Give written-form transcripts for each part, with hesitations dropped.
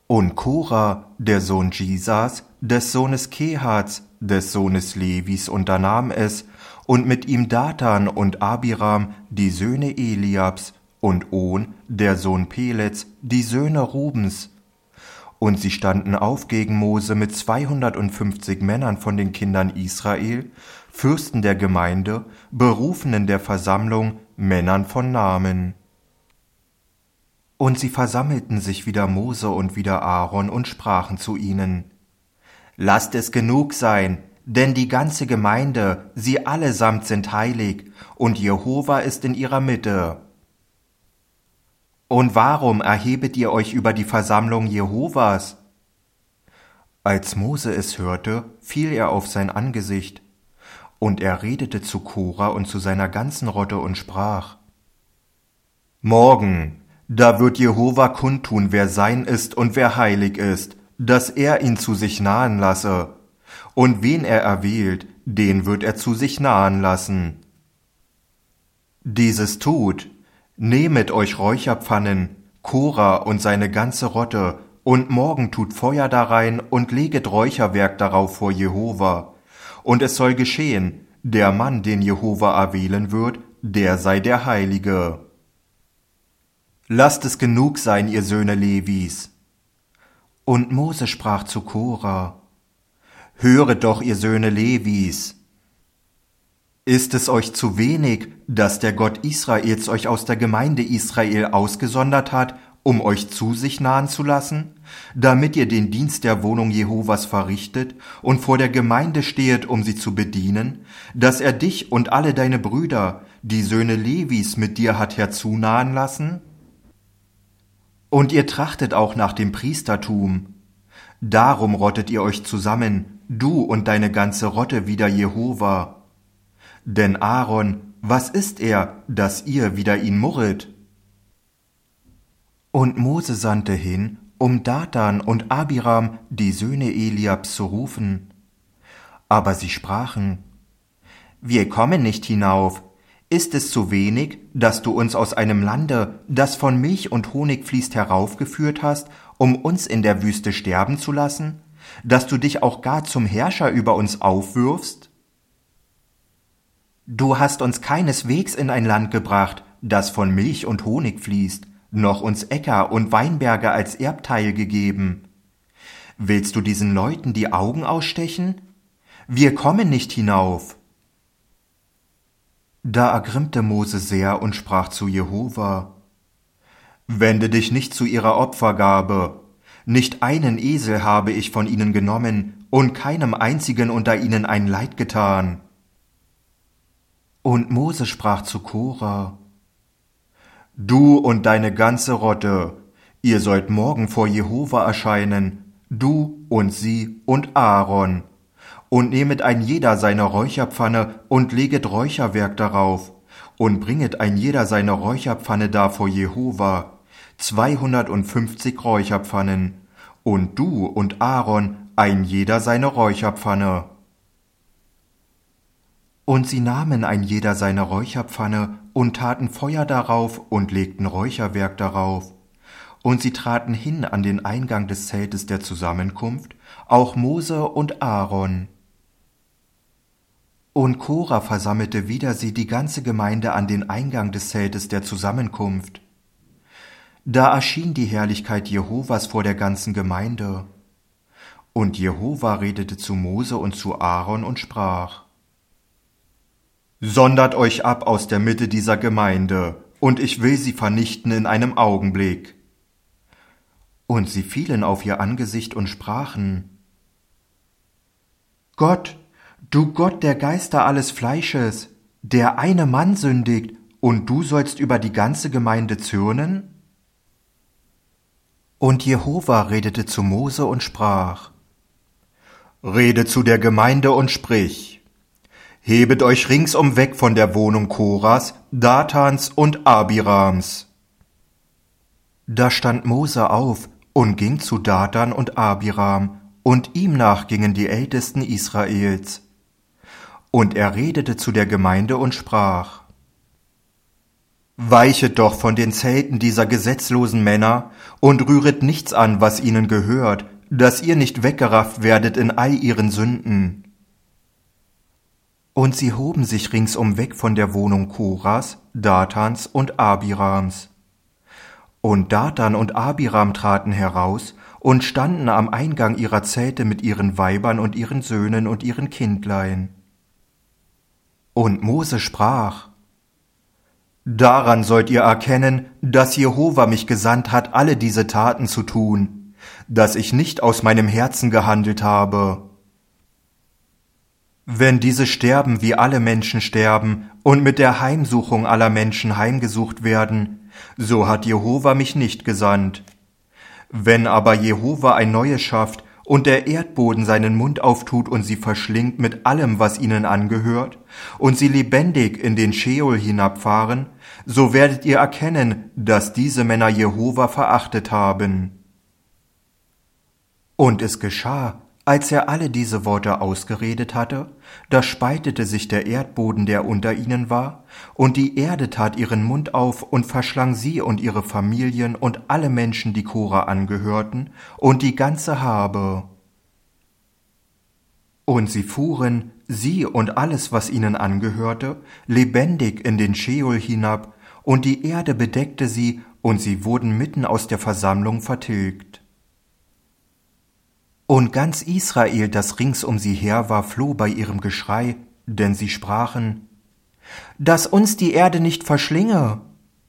Und Kora, der Sohn Jisas, des Sohnes Kehats, des Sohnes Levis, unternahm es, und mit ihm Datan und Abiram, die Söhne Eliabs, und On, der Sohn Pelets, die Söhne Rubens. Und sie standen auf gegen Mose mit 250 Männern von den Kindern Israel, Fürsten der Gemeinde, Berufenen der Versammlung, Männern von Namen. Und sie versammelten sich wieder Mose und wieder Aaron und sprachen zu ihnen: Lasst es genug sein, denn die ganze Gemeinde, sie allesamt sind heilig, und Jehova ist in ihrer Mitte. Und warum erhebet ihr euch über die Versammlung Jehovas? Als Mose es hörte, fiel er auf sein Angesicht, und er redete zu Kora und zu seiner ganzen Rotte und sprach: Morgen, da wird Jehova kundtun, wer sein ist und wer heilig ist, dass er ihn zu sich nahen lasse. Und wen er erwählt, den wird er zu sich nahen lassen. Dieses tut: Nehmet euch Räucherpfannen, Kora und seine ganze Rotte, und morgen tut Feuer darein und leget Räucherwerk darauf vor Jehova. Und es soll geschehen, der Mann, den Jehova erwählen wird, der sei der Heilige. Lasst es genug sein, ihr Söhne Levis. Und Mose sprach zu Kora: Höret doch, ihr Söhne Levis. Ist es euch zu wenig, dass der Gott Israels euch aus der Gemeinde Israel ausgesondert hat, um euch zu sich nahen zu lassen, damit ihr den Dienst der Wohnung Jehovas verrichtet und vor der Gemeinde stehet, um sie zu bedienen, dass er dich und alle deine Brüder, die Söhne Levis, mit dir hat herzunahen lassen? Und ihr trachtet auch nach dem Priestertum. Darum rottet ihr euch zusammen, du und deine ganze Rotte wider Jehova. Denn Aaron, was ist er, dass ihr wider ihn murret? Und Mose sandte hin, um Datan und Abiram, die Söhne Eliabs, zu rufen. Aber sie sprachen: Wir kommen nicht hinauf. Ist es zu wenig, dass du uns aus einem Lande, das von Milch und Honig fließt, heraufgeführt hast, um uns in der Wüste sterben zu lassen, dass du dich auch gar zum Herrscher über uns aufwirfst? Du hast uns keineswegs in ein Land gebracht, das von Milch und Honig fließt, noch uns Äcker und Weinberge als Erbteil gegeben. Willst du diesen Leuten die Augen ausstechen? Wir kommen nicht hinauf. Da ergrimmte Mose sehr und sprach zu Jehova: Wende dich nicht zu ihrer Opfergabe. Nicht einen Esel habe ich von ihnen genommen und keinem einzigen unter ihnen ein Leid getan. Und Mose sprach zu Kora: Du und deine ganze Rotte, ihr sollt morgen vor Jehova erscheinen, du und sie und Aaron, und nehmet ein jeder seine Räucherpfanne und leget Räucherwerk darauf, und bringet ein jeder seine Räucherpfanne dar vor Jehova, 250 Räucherpfannen, und du und Aaron ein jeder seine Räucherpfanne. Und sie nahmen ein jeder seine Räucherpfanne und taten Feuer darauf und legten Räucherwerk darauf. Und sie traten hin an den Eingang des Zeltes der Zusammenkunft, auch Mose und Aaron. Und Kora versammelte wieder sie die ganze Gemeinde an den Eingang des Zeltes der Zusammenkunft. Da erschien die Herrlichkeit Jehovas vor der ganzen Gemeinde. Und Jehova redete zu Mose und zu Aaron und sprach: Sondert euch ab aus der Mitte dieser Gemeinde, und ich will sie vernichten in einem Augenblick. Und sie fielen auf ihr Angesicht und sprachen: Gott, du Gott der Geister alles Fleisches, der eine Mann sündigt, und du sollst über die ganze Gemeinde zürnen? Und Jehova redete zu Mose und sprach: Rede zu der Gemeinde und sprich: Hebet euch ringsum weg von der Wohnung Koras, Datans und Abirams. Da stand Mose auf und ging zu Datan und Abiram, und ihm nach gingen die Ältesten Israels. Und er redete zu der Gemeinde und sprach: Weichet doch von den Zelten dieser gesetzlosen Männer und rühret nichts an, was ihnen gehört, dass ihr nicht weggerafft werdet in all ihren Sünden. Und sie hoben sich ringsum weg von der Wohnung Koras, Dathans und Abirams. Und Dathan und Abiram traten heraus und standen am Eingang ihrer Zelte mit ihren Weibern und ihren Söhnen und ihren Kindlein. Und Mose sprach: Daran sollt ihr erkennen, dass Jehova mich gesandt hat, alle diese Taten zu tun, dass ich nicht aus meinem Herzen gehandelt habe. Wenn diese sterben, wie alle Menschen sterben, und mit der Heimsuchung aller Menschen heimgesucht werden, so hat Jehova mich nicht gesandt. Wenn aber Jehova ein Neues schafft und der Erdboden seinen Mund auftut und sie verschlingt mit allem, was ihnen angehört, und sie lebendig in den Scheol hinabfahren, so werdet ihr erkennen, dass diese Männer Jehova verachtet haben. Und es geschah, als er alle diese Worte ausgeredet hatte, da spaltete sich der Erdboden, der unter ihnen war, und die Erde tat ihren Mund auf und verschlang sie und ihre Familien und alle Menschen, die Kora angehörten, und die ganze Habe. Und sie fuhren, sie und alles, was ihnen angehörte, lebendig in den Scheol hinab, und die Erde bedeckte sie, und sie wurden mitten aus der Versammlung vertilgt. Und ganz Israel, das rings um sie her war, floh bei ihrem Geschrei, denn sie sprachen: Dass uns die Erde nicht verschlinge.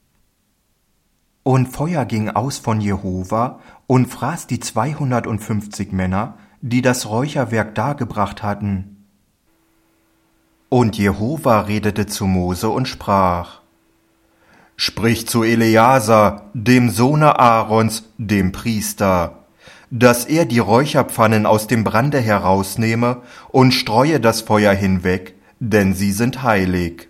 Und Feuer ging aus von Jehova und fraß die 250 Männer, die das Räucherwerk dargebracht hatten. Und Jehova redete zu Mose und sprach: Sprich zu Eleazar, dem Sohne Aarons, dem Priester, dass er die Räucherpfannen aus dem Brande herausnehme und streue das Feuer hinweg, denn sie sind heilig.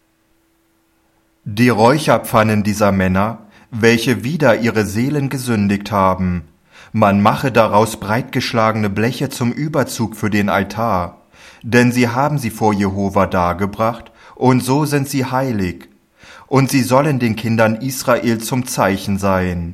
Die Räucherpfannen dieser Männer, welche wider ihre Seelen gesündigt haben, man mache daraus breitgeschlagene Bleche zum Überzug für den Altar, denn sie haben sie vor Jehova dargebracht, und so sind sie heilig, und sie sollen den Kindern Israel zum Zeichen sein.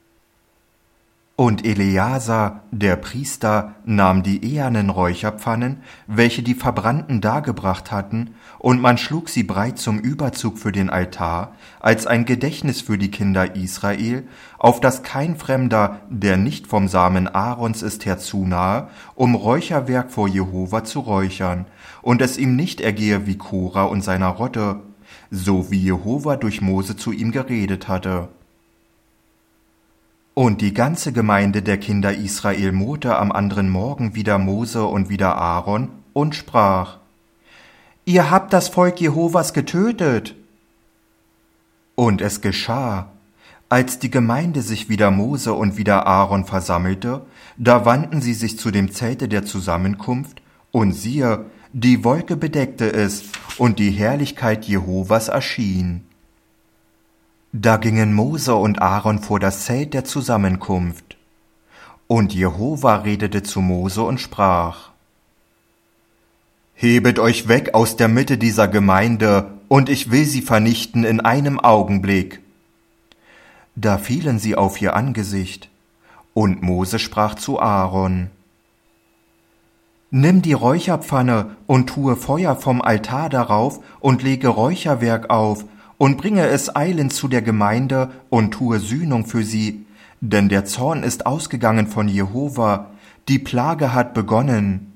Und Eleazar, der Priester, nahm die ehernen Räucherpfannen, welche die Verbrannten dargebracht hatten, und man schlug sie breit zum Überzug für den Altar, als ein Gedächtnis für die Kinder Israel, auf dass kein Fremder, der nicht vom Samen Aarons ist, herzunahe, um Räucherwerk vor Jehova zu räuchern, und es ihm nicht ergehe wie Kora und seiner Rotte, so wie Jehova durch Mose zu ihm geredet hatte. Und die ganze Gemeinde der Kinder Israel murrte am anderen Morgen wider Mose und wider Aaron und sprach: Ihr habt das Volk Jehovas getötet. Und es geschah, als die Gemeinde sich wider Mose und wider Aaron versammelte, da wandten sie sich zu dem Zelte der Zusammenkunft, und siehe, die Wolke bedeckte es, und die Herrlichkeit Jehovas erschien. Da gingen Mose und Aaron vor das Zelt der Zusammenkunft. Und Jehova redete zu Mose und sprach: Hebet euch weg aus der Mitte dieser Gemeinde, und ich will sie vernichten in einem Augenblick. Da fielen sie auf ihr Angesicht. Und Mose sprach zu Aaron: Nimm die Räucherpfanne und tue Feuer vom Altar darauf und lege Räucherwerk auf, und bringe es eilends zu der Gemeinde und tue Sühnung für sie, denn der Zorn ist ausgegangen von Jehova, die Plage hat begonnen.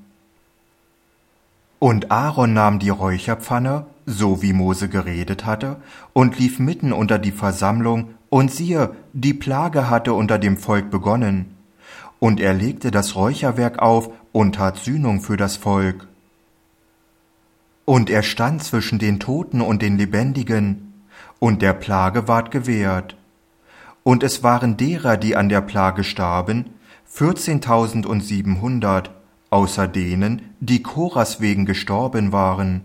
Und Aaron nahm die Räucherpfanne, so wie Mose geredet hatte, und lief mitten unter die Versammlung, und siehe, die Plage hatte unter dem Volk begonnen. Und er legte das Räucherwerk auf und tat Sühnung für das Volk. Und er stand zwischen den Toten und den Lebendigen, und der Plage ward gewährt. Und es waren derer, die an der Plage starben, 14.700, außer denen, die Koras wegen gestorben waren.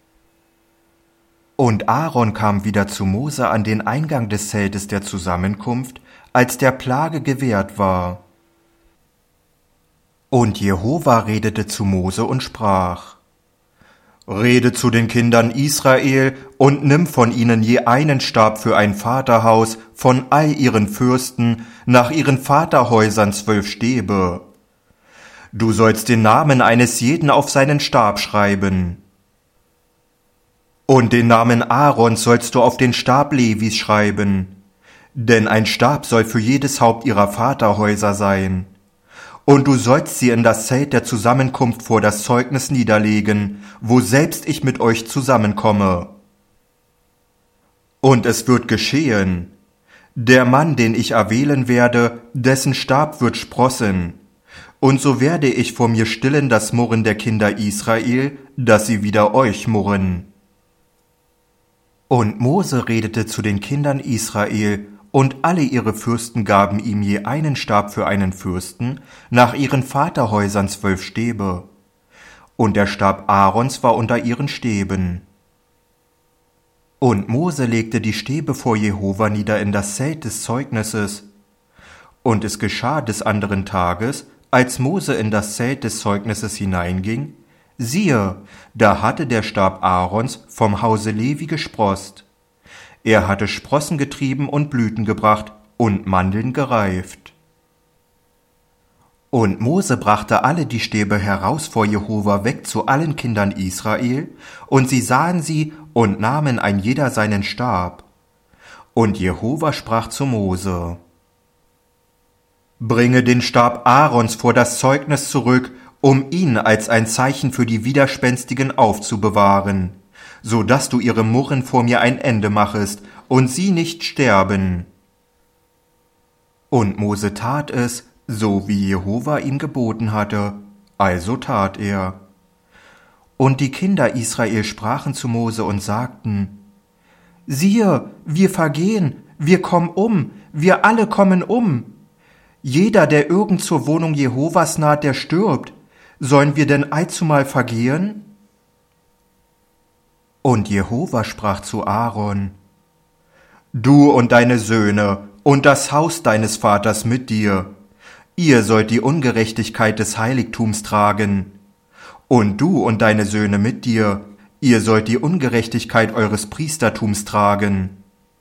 Und Aaron kam wieder zu Mose an den Eingang des Zeltes der Zusammenkunft, als der Plage gewährt war. Und Jehova redete zu Mose und sprach: Rede zu den Kindern Israel und nimm von ihnen je einen Stab für ein Vaterhaus von all ihren Fürsten, nach ihren Vaterhäusern 12 Stäbe. Du sollst den Namen eines jeden auf seinen Stab schreiben. Und den Namen Aarons sollst du auf den Stab Levis schreiben, denn ein Stab soll für jedes Haupt ihrer Vaterhäuser sein. Und du sollst sie in das Zelt der Zusammenkunft vor das Zeugnis niederlegen, wo selbst ich mit euch zusammenkomme. Und es wird geschehen, der Mann, den ich erwählen werde, dessen Stab wird sprossen, und so werde ich vor mir stillen das Murren der Kinder Israel, dass sie wider euch murren. Und Mose redete zu den Kindern Israel, und alle ihre Fürsten gaben ihm je einen Stab für einen Fürsten, nach ihren Vaterhäusern 12 Stäbe. Und der Stab Aarons war unter ihren Stäben. Und Mose legte die Stäbe vor Jehova nieder in das Zelt des Zeugnisses. Und es geschah des anderen Tages, als Mose in das Zelt des Zeugnisses hineinging, siehe, da hatte der Stab Aarons vom Hause Levi gesproßt. Er hatte Sprossen getrieben und Blüten gebracht und Mandeln gereift. Und Mose brachte alle die Stäbe heraus vor Jehova weg zu allen Kindern Israel, und sie sahen sie und nahmen ein jeder seinen Stab. Und Jehova sprach zu Mose: Bringe den Stab Aarons vor das Zeugnis zurück, um ihn als ein Zeichen für die Widerspenstigen aufzubewahren, so dass du ihrem Murren vor mir ein Ende machest und sie nicht sterben. Und Mose tat es, so wie Jehova ihm geboten hatte, also tat er. Und die Kinder Israel sprachen zu Mose und sagten: Siehe, wir vergehen, wir kommen um, wir alle kommen um. Jeder, der irgend zur Wohnung Jehovas naht, der stirbt. Sollen wir denn allzumal vergehen? Und Jehova sprach zu Aaron: Du und deine Söhne und das Haus deines Vaters mit dir, ihr sollt die Ungerechtigkeit des Heiligtums tragen. Und du und deine Söhne mit dir, ihr sollt die Ungerechtigkeit eures Priestertums tragen.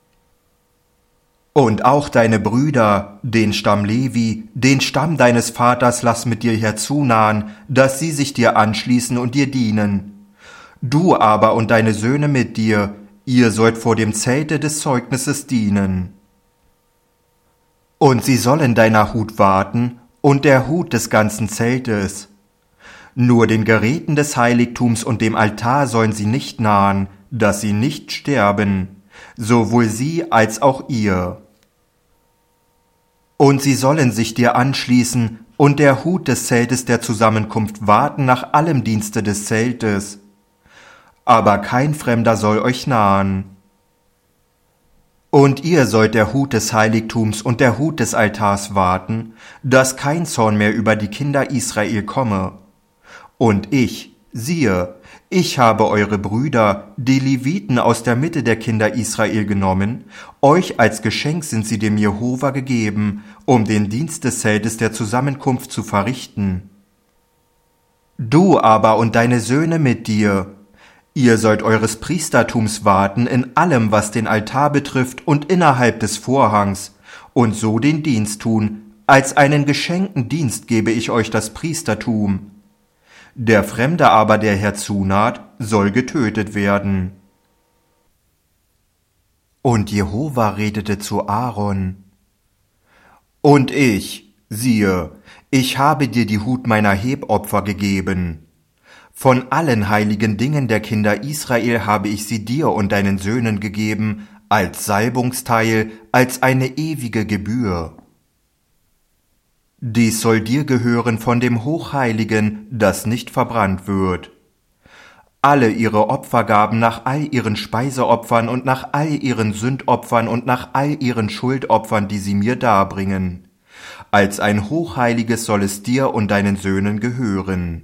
Und auch deine Brüder, den Stamm Levi, den Stamm deines Vaters lass mit dir herzunahen, dass sie sich dir anschließen und dir dienen. Du aber und deine Söhne mit dir, ihr sollt vor dem Zelte des Zeugnisses dienen. Und sie sollen deiner Hut warten und der Hut des ganzen Zeltes. Nur den Geräten des Heiligtums und dem Altar sollen sie nicht nahen, dass sie nicht sterben, sowohl sie als auch ihr. Und sie sollen sich dir anschließen und der Hut des Zeltes der Zusammenkunft warten nach allem Dienste des Zeltes. Aber kein Fremder soll euch nahen. Und ihr sollt der Hut des Heiligtums und der Hut des Altars warten, dass kein Zorn mehr über die Kinder Israel komme. Und ich, siehe, ich habe eure Brüder, die Leviten aus der Mitte der Kinder Israel genommen, euch als Geschenk sind sie dem Jehova gegeben, um den Dienst des Zeltes der Zusammenkunft zu verrichten. Du aber und deine Söhne mit dir, ihr sollt eures Priestertums warten in allem, was den Altar betrifft und innerhalb des Vorhangs, und so den Dienst tun, als einen geschenkten Dienst gebe ich euch das Priestertum. Der Fremde aber, der herzunaht, soll getötet werden. Und Jehova redete zu Aaron: Und ich, siehe, ich habe dir die Hut meiner Hebopfer gegeben. Von allen heiligen Dingen der Kinder Israel habe ich sie dir und deinen Söhnen gegeben, als Salbungsteil, als eine ewige Gebühr. Dies soll dir gehören von dem Hochheiligen, das nicht verbrannt wird. Alle ihre Opfergaben nach all ihren Speiseopfern und nach all ihren Sündopfern und nach all ihren Schuldopfern, die sie mir darbringen. Als ein Hochheiliges soll es dir und deinen Söhnen gehören.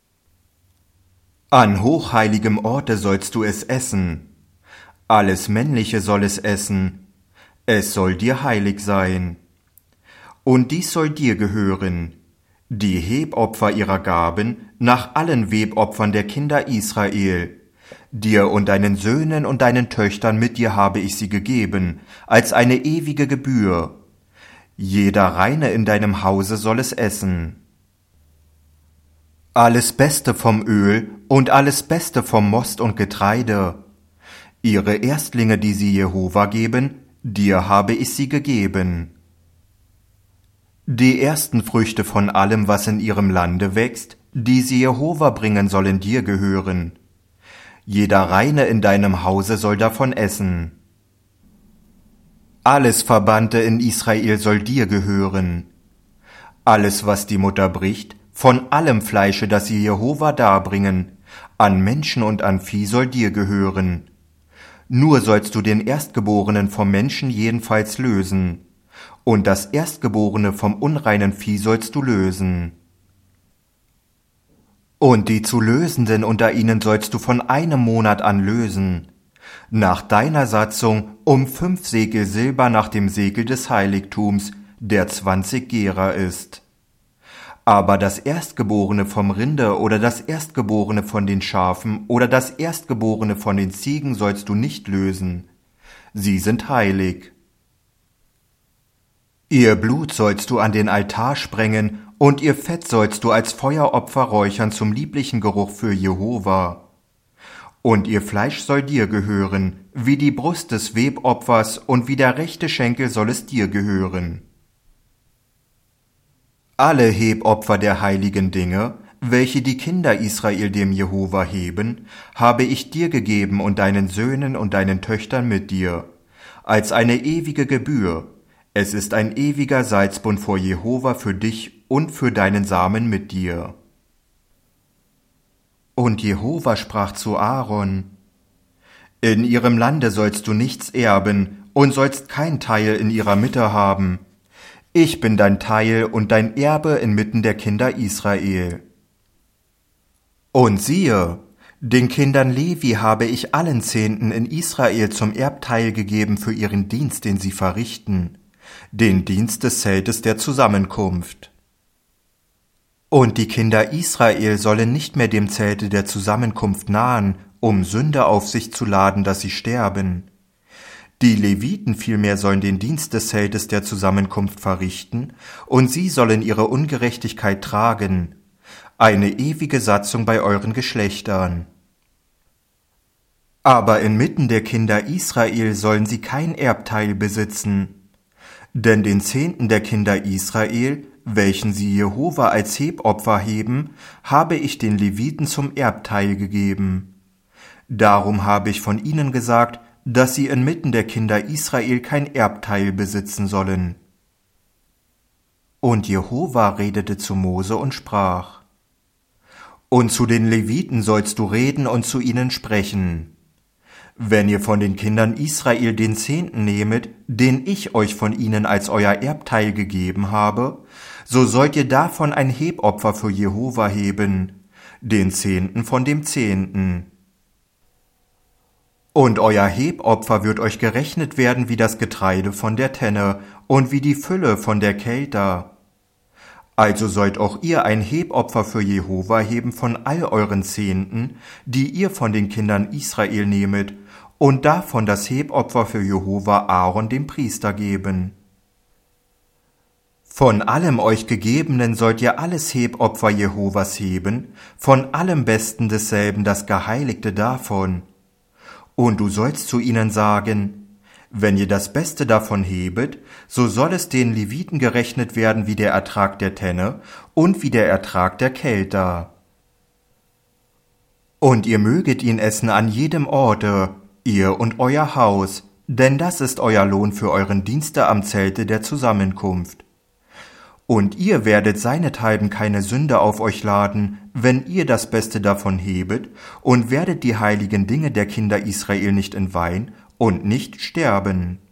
An hochheiligem Orte sollst du es essen. Alles Männliche soll es essen. Es soll dir heilig sein. Und dies soll dir gehören. die Hebopfer ihrer Gaben nach allen Webopfern der Kinder Israel. Dir und deinen Söhnen und deinen Töchtern mit dir habe ich sie gegeben, als eine ewige Gebühr. Jeder Reine in deinem Hause soll es essen. Alles Beste vom Öl und alles Beste vom Most und Getreide. Ihre Erstlinge, die sie Jehova geben, dir habe ich sie gegeben. Die ersten Früchte von allem, was in ihrem Lande wächst, die sie Jehova bringen, sollen dir gehören. Jeder Reine in deinem Hause soll davon essen. Alles Verbannte in Israel soll dir gehören. Alles, was die Mutter bricht, von allem Fleische, das sie Jehova darbringen, an Menschen und an Vieh soll dir gehören. Nur sollst du den Erstgeborenen vom Menschen jedenfalls lösen, und das Erstgeborene vom unreinen Vieh sollst du lösen. Und die zu Lösenden unter ihnen sollst du von einem Monat an lösen, nach deiner Satzung 5 Sekel Silber nach dem Sekel des Heiligtums, der 20 Gera ist. Aber das Erstgeborene vom Rinde oder das Erstgeborene von den Schafen oder das Erstgeborene von den Ziegen sollst du nicht lösen. Sie sind heilig. Ihr Blut sollst du an den Altar sprengen, und ihr Fett sollst du als Feueropfer räuchern zum lieblichen Geruch für Jehova. Und ihr Fleisch soll dir gehören, wie die Brust des Webopfers, und wie der rechte Schenkel soll es dir gehören. Alle Hebopfer der heiligen Dinge, welche die Kinder Israel dem Jehova heben, habe ich dir gegeben und deinen Söhnen und deinen Töchtern mit dir, als eine ewige Gebühr. Es ist ein ewiger Salzbund vor Jehova für dich und für deinen Samen mit dir. Und Jehova sprach zu Aaron: In ihrem Lande sollst du nichts erben und sollst kein Teil in ihrer Mitte haben. Ich bin dein Teil und dein Erbe inmitten der Kinder Israel. Und siehe, den Kindern Levi habe ich allen Zehnten in Israel zum Erbteil gegeben für ihren Dienst, den sie verrichten, den Dienst des Zeltes der Zusammenkunft. Und die Kinder Israel sollen nicht mehr dem Zelte der Zusammenkunft nahen, um Sünde auf sich zu laden, dass sie sterben. Die Leviten vielmehr sollen den Dienst des Zeltes der Zusammenkunft verrichten, und sie sollen ihre Ungerechtigkeit tragen, eine ewige Satzung bei euren Geschlechtern. Aber inmitten der Kinder Israel sollen sie kein Erbteil besitzen, denn den Zehnten der Kinder Israel, welchen sie Jehova als Hebopfer heben, habe ich den Leviten zum Erbteil gegeben. Darum habe ich von ihnen gesagt, dass sie inmitten der Kinder Israel kein Erbteil besitzen sollen. Und Jehova redete zu Mose und sprach: Und zu den Leviten sollst du reden und zu ihnen sprechen: Wenn ihr von den Kindern Israel den Zehnten nehmet, den ich euch von ihnen als euer Erbteil gegeben habe, so sollt ihr davon ein Hebopfer für Jehova heben, den Zehnten von dem Zehnten. Und euer Hebopfer wird euch gerechnet werden wie das Getreide von der Tenne und wie die Fülle von der Kelter. Also sollt auch ihr ein Hebopfer für Jehova heben von all euren Zehnten, die ihr von den Kindern Israel nehmet, und davon das Hebopfer für Jehova Aaron dem Priester geben. Von allem euch Gegebenen sollt ihr alles Hebopfer Jehovas heben, von allem Besten desselben das Geheiligte davon. Und du sollst zu ihnen sagen: Wenn ihr das Beste davon hebet, so soll es den Leviten gerechnet werden wie der Ertrag der Tenne und wie der Ertrag der Kelter. Und ihr möget ihn essen an jedem Orte, ihr und euer Haus, denn das ist euer Lohn für euren Dienste am Zelte der Zusammenkunft. Und ihr werdet seinethalben keine Sünde auf euch laden, wenn ihr das Beste davon hebet, und werdet die heiligen Dinge der Kinder Israel nicht entweihen und nicht sterben.